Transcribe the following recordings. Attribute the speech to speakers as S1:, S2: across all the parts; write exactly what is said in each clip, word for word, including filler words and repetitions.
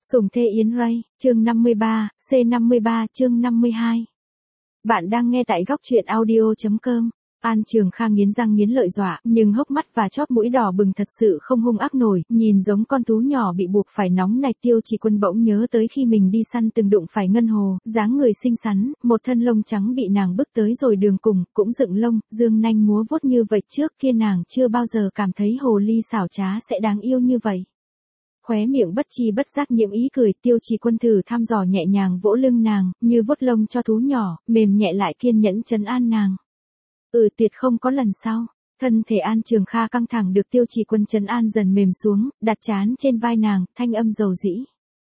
S1: Sùng Thê Yến Ray, chương năm mươi ba, C năm mươi ba chương năm mươi hai. Bạn đang nghe tại góc truyện audio.com. An Trường Kha nghiến răng nghiến lợi dọa, nhưng hốc mắt và chóp mũi đỏ bừng thật sự không hung ác nổi, nhìn giống con thú nhỏ bị buộc phải nóng này. Tiêu Chỉ Quân bỗng nhớ tới khi mình đi săn từng đụng phải Ngân Hồ, dáng người xinh xắn, một thân lông trắng bị nàng bức tới rồi đường cùng, cũng dựng lông, dương nanh múa vuốt như vậy. Trước kia nàng chưa bao giờ cảm thấy hồ ly xảo trá sẽ đáng yêu như vậy. Khóe miệng bất chi bất giác nhiễm ý cười. Tiêu Chỉ Quân thử thăm dò nhẹ nhàng vỗ lưng nàng, như vuốt lông cho thú nhỏ, mềm nhẹ lại kiên nhẫn trấn an nàng. Ừ, tuyệt không có lần sau. Thân thể An Trường Kha căng thẳng được Tiêu Chỉ Quân trấn an dần mềm xuống, đặt trán trên vai nàng, thanh âm dầu dĩ.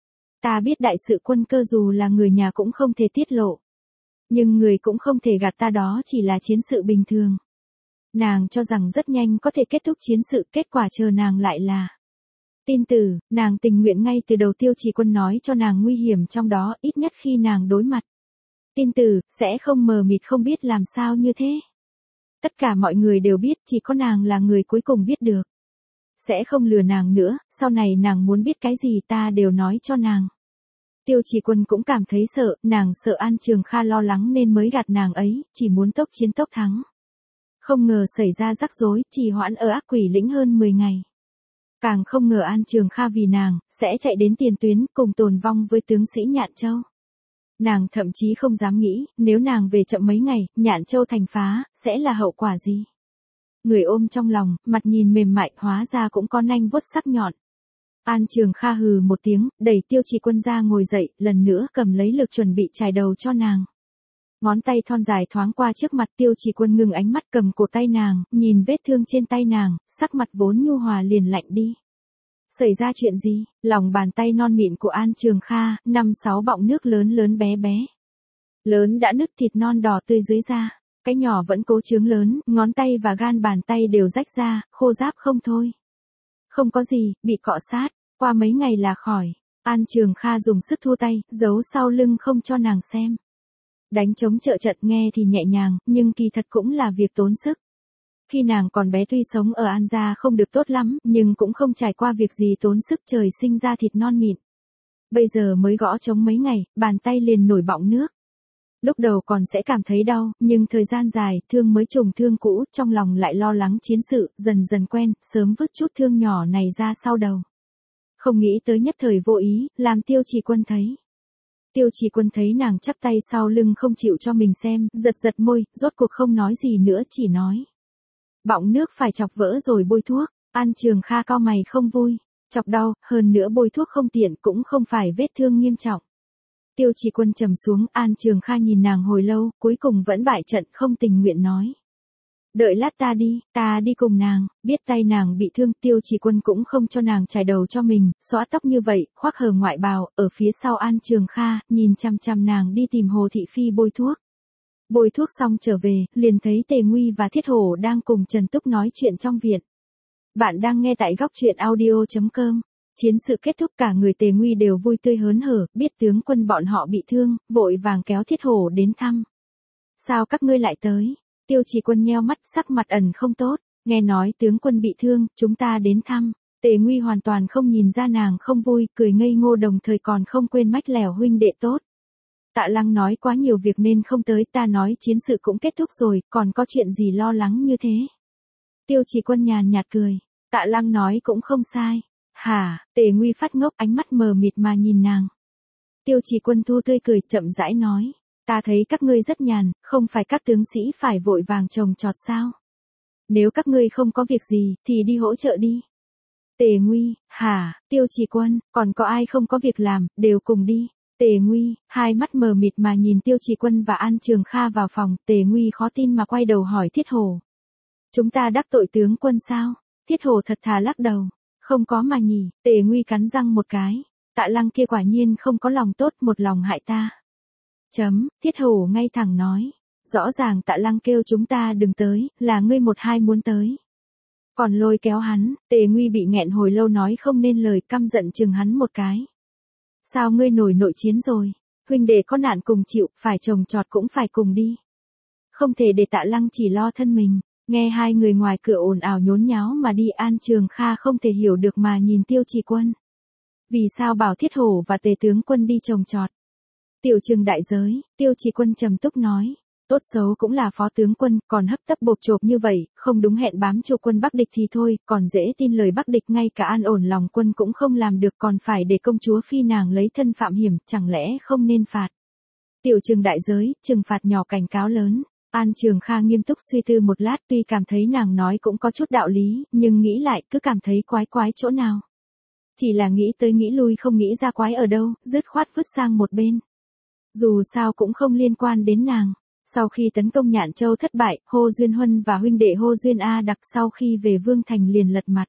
S1: Ta biết đại sự quân cơ dù là người nhà cũng không thể tiết lộ. Nhưng người cũng không thể gạt ta, đó chỉ là chiến sự bình thường. Nàng cho rằng rất nhanh có thể kết thúc chiến sự, kết quả chờ nàng lại là tin tử. Nàng tình nguyện ngay từ đầu Tiêu Chỉ Quân nói cho nàng nguy hiểm trong đó, ít nhất khi nàng đối mặt tin tử, sẽ không mờ mịt không biết làm sao như thế. Tất cả mọi người đều biết, chỉ có nàng là người cuối cùng biết được. Sẽ không lừa nàng nữa, sau này nàng muốn biết cái gì ta đều nói cho nàng. Tiêu Chỉ Quân cũng cảm thấy sợ, nàng sợ An Trường Kha lo lắng nên mới gạt nàng ấy, chỉ muốn tốc chiến tốc thắng. Không ngờ xảy ra rắc rối, trì hoãn ở Ác Quỷ Lĩnh hơn mười ngày. Càng không ngờ An Trường Kha vì nàng, sẽ chạy đến tiền tuyến, cùng tồn vong với tướng sĩ Nhạn Châu. Nàng thậm chí không dám nghĩ, nếu nàng về chậm mấy ngày, Nhạn Châu thành phá, sẽ là hậu quả gì? Người ôm trong lòng, mặt nhìn mềm mại, hóa ra cũng có nanh vuốt sắc nhọn. An Trường Kha hừ một tiếng, đẩy Tiêu Chỉ Quân ra ngồi dậy, lần nữa cầm lấy lược chuẩn bị chải đầu cho nàng. Ngón tay thon dài thoáng qua trước mặt. Tiêu Chỉ Quân ngừng ánh mắt, cầm cổ tay nàng, nhìn vết thương trên tay nàng, sắc mặt vốn nhu hòa liền lạnh đi. Xảy ra chuyện gì? Lòng bàn tay non mịn của An Trường Kha, năm sáu bọng nước lớn lớn bé bé. Lớn đã nứt, thịt non đỏ tươi dưới da. Cái nhỏ vẫn cố chướng lớn, ngón tay và gan bàn tay đều rách ra, khô ráp không thôi. Không có gì, bị cọ sát, qua mấy ngày là khỏi. An Trường Kha dùng sức thu tay, giấu sau lưng không cho nàng xem. Đánh chống trợ trận nghe thì nhẹ nhàng, nhưng kỳ thật cũng là việc tốn sức. Khi nàng còn bé tuy sống ở An gia không được tốt lắm, nhưng cũng không trải qua việc gì tốn sức, trời sinh ra thịt non mịn. Bây giờ mới gõ trống mấy ngày, bàn tay liền nổi bọng nước. Lúc đầu còn sẽ cảm thấy đau, nhưng thời gian dài, thương mới trùng thương cũ, trong lòng lại lo lắng chiến sự, dần dần quen, sớm vứt chút thương nhỏ này ra sau đầu. Không nghĩ tới nhất thời vô ý, làm Tiêu Chỉ Quân thấy. Tiêu Chỉ Quân thấy nàng chắp tay sau lưng không chịu cho mình xem, giật giật môi, rốt cuộc không nói gì nữa, chỉ nói. Bọng nước phải chọc vỡ rồi bôi thuốc. An Trường Kha cau mày không vui. Chọc đau, hơn nữa bôi thuốc không tiện, cũng không phải vết thương nghiêm trọng. Tiêu Chỉ Quân trầm xuống. An Trường Kha nhìn nàng hồi lâu, cuối cùng vẫn bại trận, không tình nguyện nói. Đợi lát ta đi, ta đi cùng nàng. Biết tay nàng bị thương, Tiêu Chỉ Quân cũng không cho nàng chải đầu cho mình, xõa tóc như vậy, khoác hờ ngoại bào, ở phía sau An Trường Kha, nhìn chăm chăm nàng đi tìm Hồ Thị Phi bôi thuốc. Bôi thuốc xong trở về, liền thấy Tề Nguy và Thiết Hổ đang cùng Trần Túc nói chuyện trong viện. Bạn đang nghe tại góc truyện audio.com. Chiến sự kết thúc, cả người Tề Nguy đều vui tươi hớn hở, biết tướng quân bọn họ bị thương, vội vàng kéo Thiết Hổ đến thăm. Sao các ngươi lại tới? Tiêu Chỉ Quân nheo mắt, sắc mặt ẩn không tốt, nghe nói tướng quân bị thương, chúng ta đến thăm. Tề Nguy hoàn toàn không nhìn ra nàng không vui, cười ngây ngô, đồng thời còn không quên mách lẻo huynh đệ tốt. Tạ Lăng nói quá nhiều việc nên không tới, ta nói chiến sự cũng kết thúc rồi, còn có chuyện gì lo lắng như thế? Tiêu Chỉ Quân nhàn nhạt cười, Tạ Lăng nói cũng không sai. Hả? Tề Nguy phát ngốc, ánh mắt mờ mịt mà nhìn nàng. Tiêu Chỉ Quân thu tươi cười, chậm rãi nói, ta thấy các ngươi rất nhàn, không phải các tướng sĩ phải vội vàng trồng trọt sao? Nếu các ngươi không có việc gì, thì đi hỗ trợ đi. Tề Nguy, hả? Tiêu Chỉ Quân, còn có ai không có việc làm, đều cùng đi. Tề Nguy, hai mắt mờ mịt mà nhìn Tiêu Chỉ Quân và An Trường Kha vào phòng. Tề Nguy khó tin mà quay đầu hỏi Thiết Hổ. Chúng ta đắc tội tướng quân sao? Thiết Hổ thật thà lắc đầu. Không có mà nhỉ. Tề Nguy cắn răng một cái. Tạ Lăng kia quả nhiên không có lòng tốt, một lòng hại ta. Chấm, Thiết Hổ ngay thẳng nói. Rõ ràng Tạ Lăng kêu chúng ta đừng tới, là ngươi một hai muốn tới. Còn lôi kéo hắn. Tề Nguy bị nghẹn hồi lâu nói không nên lời, căm giận chừng hắn một cái. Sao ngươi nổi nội chiến rồi? Huynh đệ có nạn cùng chịu, phải trồng trọt cũng phải cùng đi. Không thể để Tạ Lăng chỉ lo thân mình. Nghe hai người ngoài cửa ồn ào nhốn nháo mà đi, An Trường Kha không thể hiểu được mà nhìn Tiêu Chỉ Quân. Vì sao bảo Thiết Hổ và Tề tướng quân đi trồng trọt? Tiểu Trừng đại giới, Tiêu Chỉ Quân trầm túc nói. Tốt xấu cũng là phó tướng quân, còn hấp tấp bộp chộp như vậy, không đúng hẹn bám cho quân Bắc địch thì thôi, còn dễ tin lời Bắc địch, ngay cả an ổn lòng quân cũng không làm được, còn phải để công chúa phi nàng lấy thân phạm hiểm, chẳng lẽ không nên phạt? Tiểu Trừng đại giới, trừng phạt nhỏ cảnh cáo lớn. An Trường Kha nghiêm túc suy tư một lát, tuy cảm thấy nàng nói cũng có chút đạo lý, nhưng nghĩ lại cứ cảm thấy quái quái chỗ nào. Chỉ là nghĩ tới nghĩ lui không nghĩ ra quái ở đâu, dứt khoát vứt sang một bên. Dù sao cũng không liên quan đến nàng. Sau khi tấn công Nhạn Châu thất bại, Hồ Duyên Huân và huynh đệ Hồ Duyên A Đặc sau khi về Vương Thành liền lật mặt.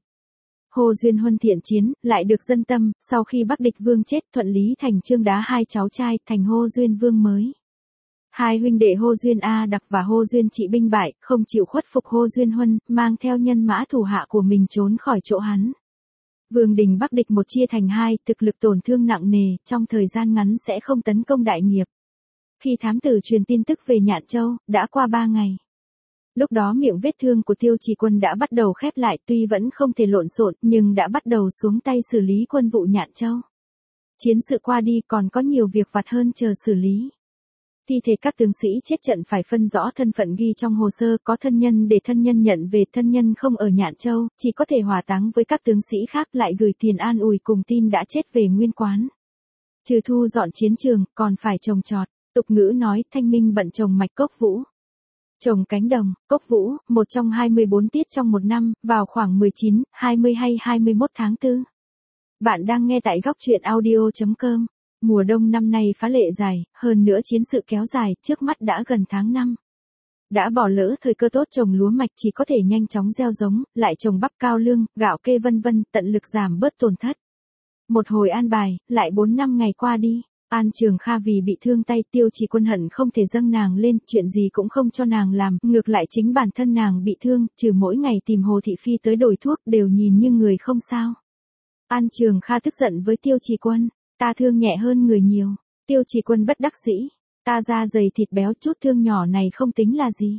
S1: Hồ Duyên Huân thiện chiến, lại được dân tâm, sau khi Bắc địch vương chết thuận lý thành chương đá hai cháu trai thành Hồ Duyên Vương mới. Hai huynh đệ Hồ Duyên A Đặc và Hồ Duyên Trị binh bại, không chịu khuất phục Hồ Duyên Huân, mang theo nhân mã thủ hạ của mình trốn khỏi chỗ hắn. Vương đình Bắc địch một chia thành hai, thực lực tổn thương nặng nề, trong thời gian ngắn sẽ không tấn công đại nghiệp. Khi thám tử truyền tin tức về Nhạn Châu, đã qua ba ngày. Lúc đó miệng vết thương của Tiêu Chỉ Quân đã bắt đầu khép lại, tuy vẫn không thể lộn xộn, nhưng đã bắt đầu xuống tay xử lý quân vụ Nhạn Châu. Chiến sự qua đi còn có nhiều việc vặt hơn chờ xử lý. Thi thể các tướng sĩ chết trận phải phân rõ thân phận ghi trong hồ sơ, có thân nhân để thân nhân nhận về, thân nhân không ở Nhạn Châu, chỉ có thể hỏa táng với các tướng sĩ khác, lại gửi tiền an ủi cùng tin đã chết về nguyên quán. Trừ thu dọn chiến trường, còn phải trồng trọt. Tục ngữ nói, thanh minh bận trồng mạch cốc vũ. Trồng cánh đồng, cốc vũ, một trong hai mươi bốn tiết trong một năm, vào khoảng mười chín, hai mươi hay hai mươi mốt tháng tư. Bạn đang nghe tại góc truyện audio chấm com. Mùa đông năm nay phá lệ dài, hơn nữa chiến sự kéo dài, trước mắt đã gần tháng năm. Đã bỏ lỡ thời cơ tốt trồng lúa mạch, chỉ có thể nhanh chóng gieo giống, lại trồng bắp cao lương, gạo kê vân vân, tận lực giảm bớt tổn thất. Một hồi an bài, lại bốn năm ngày qua đi. An Trường Kha vì bị thương tay, Tiêu Chỉ Quân hận không thể dâng nàng lên, chuyện gì cũng không cho nàng làm, ngược lại chính bản thân nàng bị thương, trừ mỗi ngày tìm Hồ Thị Phi tới đổi thuốc, đều nhìn như người không sao. An Trường Kha tức giận với Tiêu Chỉ Quân, ta thương nhẹ hơn người nhiều. Tiêu Chỉ Quân bất đắc dĩ, ta da dày thịt béo, chút thương nhỏ này không tính là gì.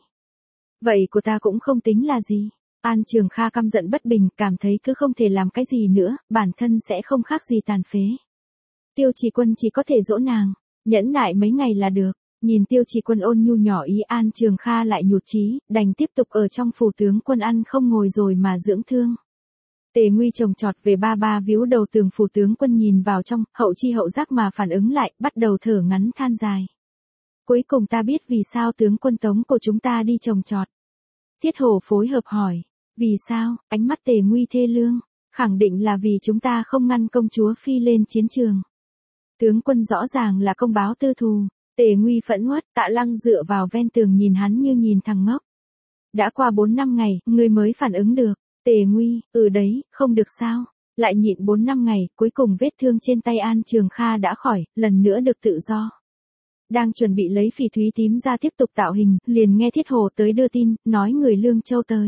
S1: Vậy của ta cũng không tính là gì. An Trường Kha căm giận bất bình, cảm thấy cứ không thể làm cái gì nữa, bản thân sẽ không khác gì tàn phế. Tiêu Chỉ Quân chỉ có thể dỗ nàng, nhẫn nại mấy ngày là được. Nhìn Tiêu Chỉ Quân ôn nhu nhỏ ý, An Trường Kha lại nhụt chí, đành tiếp tục ở trong phủ tướng quân ăn không ngồi rồi mà dưỡng thương. Tề Nguy trồng trọt về ba ba víu đầu tường phủ tướng quân, nhìn vào trong, hậu chi hậu giác mà phản ứng lại, bắt đầu thở ngắn than dài. Cuối cùng ta biết vì sao tướng quân tống của chúng ta đi trồng trọt. Thiết Hổ phối hợp hỏi, vì sao? Ánh mắt Tề Nguy thê lương, khẳng định là vì chúng ta không ngăn công chúa phi lên chiến trường. Tướng quân rõ ràng là công báo tư thù. Tề Nguy phẫn uất, Tạ Lăng dựa vào ven tường nhìn hắn như nhìn thằng ngốc. Đã qua bốn năm ngày, ngươi mới phản ứng được. Tề Nguy, ừ đấy, không được sao. Lại nhịn bốn năm ngày, cuối cùng vết thương trên tay An Trường Kha đã khỏi, lần nữa được tự do. Đang chuẩn bị lấy phỉ thúy tím ra tiếp tục tạo hình, liền nghe Thiết Hổ tới đưa tin, nói người Lương Châu tới.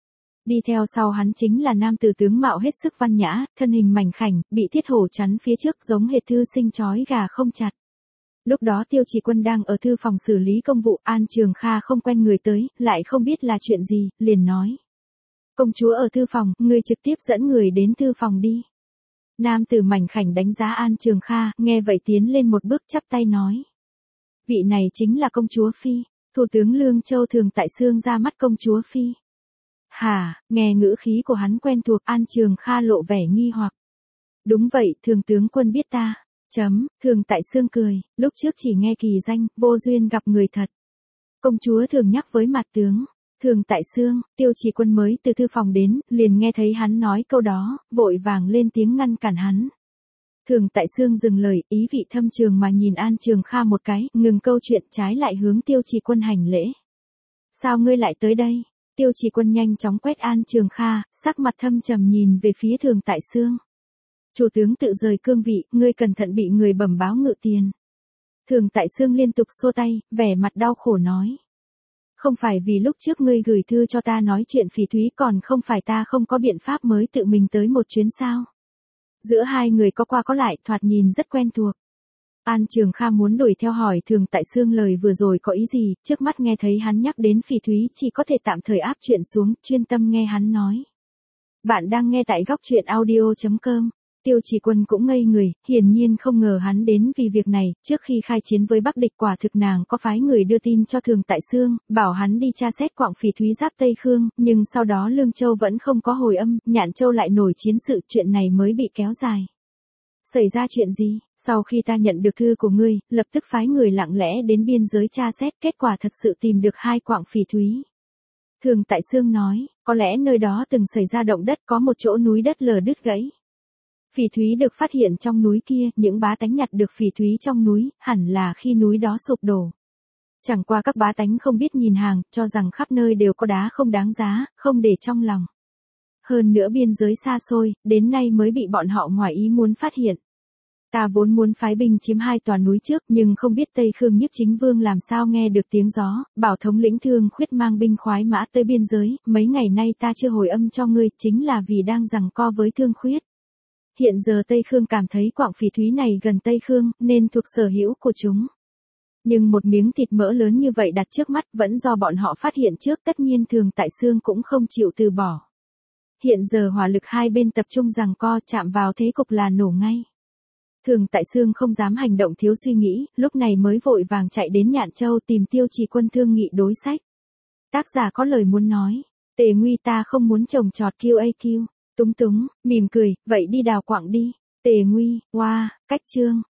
S1: Đi theo sau hắn chính là nam tử tướng mạo hết sức văn nhã, thân hình mảnh khảnh, bị Thiết Hổ chắn phía trước giống hệt thư sinh chói gà không chặt. Lúc đó Tiêu Chỉ Quân đang ở thư phòng xử lý công vụ, An Trường Kha không quen người tới, lại không biết là chuyện gì, liền nói. Công chúa ở thư phòng, ngươi trực tiếp dẫn người đến thư phòng đi. Nam tử mảnh khảnh đánh giá An Trường Kha, nghe vậy tiến lên một bước chắp tay nói. Vị này chính là công chúa Phi, thủ tướng Lương Châu Thường Tại Xương ra mắt công chúa Phi. Hả, nghe ngữ khí của hắn quen thuộc, An Trường Kha lộ vẻ nghi hoặc. Đúng vậy, thường tướng quân biết ta. Chấm, Thường Tại Xương cười, lúc trước chỉ nghe kỳ danh, vô duyên gặp người thật. Công chúa thường nhắc với mặt tướng. Thường Tại Xương, Tiêu Chỉ Quân mới từ thư phòng đến, liền nghe thấy hắn nói câu đó, vội vàng lên tiếng ngăn cản hắn. Thường Tại Xương dừng lời, ý vị thâm trường mà nhìn An Trường Kha một cái, ngừng câu chuyện, trái lại hướng Tiêu Chỉ Quân hành lễ. Sao ngươi lại tới đây? Tiêu Chỉ Quân nhanh chóng quét An Trường Kha, sắc mặt thâm trầm nhìn về phía Thường Tại Xương. Chủ tướng tự rời cương vị, ngươi cẩn thận bị người bẩm báo ngự tiền. Thường Tại Xương liên tục xua tay, vẻ mặt đau khổ nói. Không phải vì lúc trước ngươi gửi thư cho ta nói chuyện phỉ thúy, còn không phải ta không có biện pháp mới tự mình tới một chuyến sao. Giữa hai người có qua có lại, thoạt nhìn rất quen thuộc. An Trường Kha muốn đuổi theo hỏi Thường Tại Xương lời vừa rồi có ý gì, trước mắt nghe thấy hắn nhắc đến phỉ thúy, chỉ có thể tạm thời áp chuyện xuống, chuyên tâm nghe hắn nói. Bạn đang nghe tại góc truyện audio chấm com. Tiêu Chỉ Quân cũng ngây người, hiển nhiên không ngờ hắn đến vì việc này, trước khi khai chiến với Bắc địch quả thực nàng có phái người đưa tin cho Thường Tại Xương, bảo hắn đi tra xét quặng phỉ thúy giáp Tây Khương, nhưng sau đó Lương Châu vẫn không có hồi âm, Nhạn Châu lại nổi chiến sự, chuyện này mới bị kéo dài. Xảy ra chuyện gì? Sau khi ta nhận được thư của ngươi, lập tức phái người lặng lẽ đến biên giới tra xét, kết quả thật sự tìm được hai quặng phỉ thúy. Thường Tại Xương nói, có lẽ nơi đó từng xảy ra động đất, có một chỗ núi đất lở đứt gãy. Phỉ thúy được phát hiện trong núi kia, những bá tánh nhặt được phỉ thúy trong núi, hẳn là khi núi đó sụp đổ. Chẳng qua các bá tánh không biết nhìn hàng, cho rằng khắp nơi đều có đá không đáng giá, không để trong lòng. Hơn nữa biên giới xa xôi, đến nay mới bị bọn họ ngoài ý muốn phát hiện. Ta vốn muốn phái binh chiếm hai tòa núi trước, nhưng không biết Tây Khương Nhiếp Chính Vương làm sao nghe được tiếng gió, bảo thống lĩnh Thương Khuyết mang binh khoái mã tới biên giới, mấy ngày nay ta chưa hồi âm cho ngươi, chính là vì đang giằng co với Thương Khuyết. Hiện giờ Tây Khương cảm thấy quặng phỉ thúy này gần Tây Khương, nên thuộc sở hữu của chúng. Nhưng một miếng thịt mỡ lớn như vậy đặt trước mắt vẫn do bọn họ phát hiện trước, tất nhiên Thường Tại Xương cũng không chịu từ bỏ. Hiện giờ hỏa lực hai bên tập trung giằng co, chạm vào thế cục là nổ ngay. Thường Tại Xương không dám hành động thiếu suy nghĩ, lúc này mới vội vàng chạy đến Nhạn Châu tìm Tiêu Chỉ Quân thương nghị đối sách. Tác giả có lời muốn nói, Tề Nguy ta không muốn trồng trọt Q A Q. Túng túng, mỉm cười, vậy đi đào quặng đi. Tề Nguy, oa, wow, cách chương.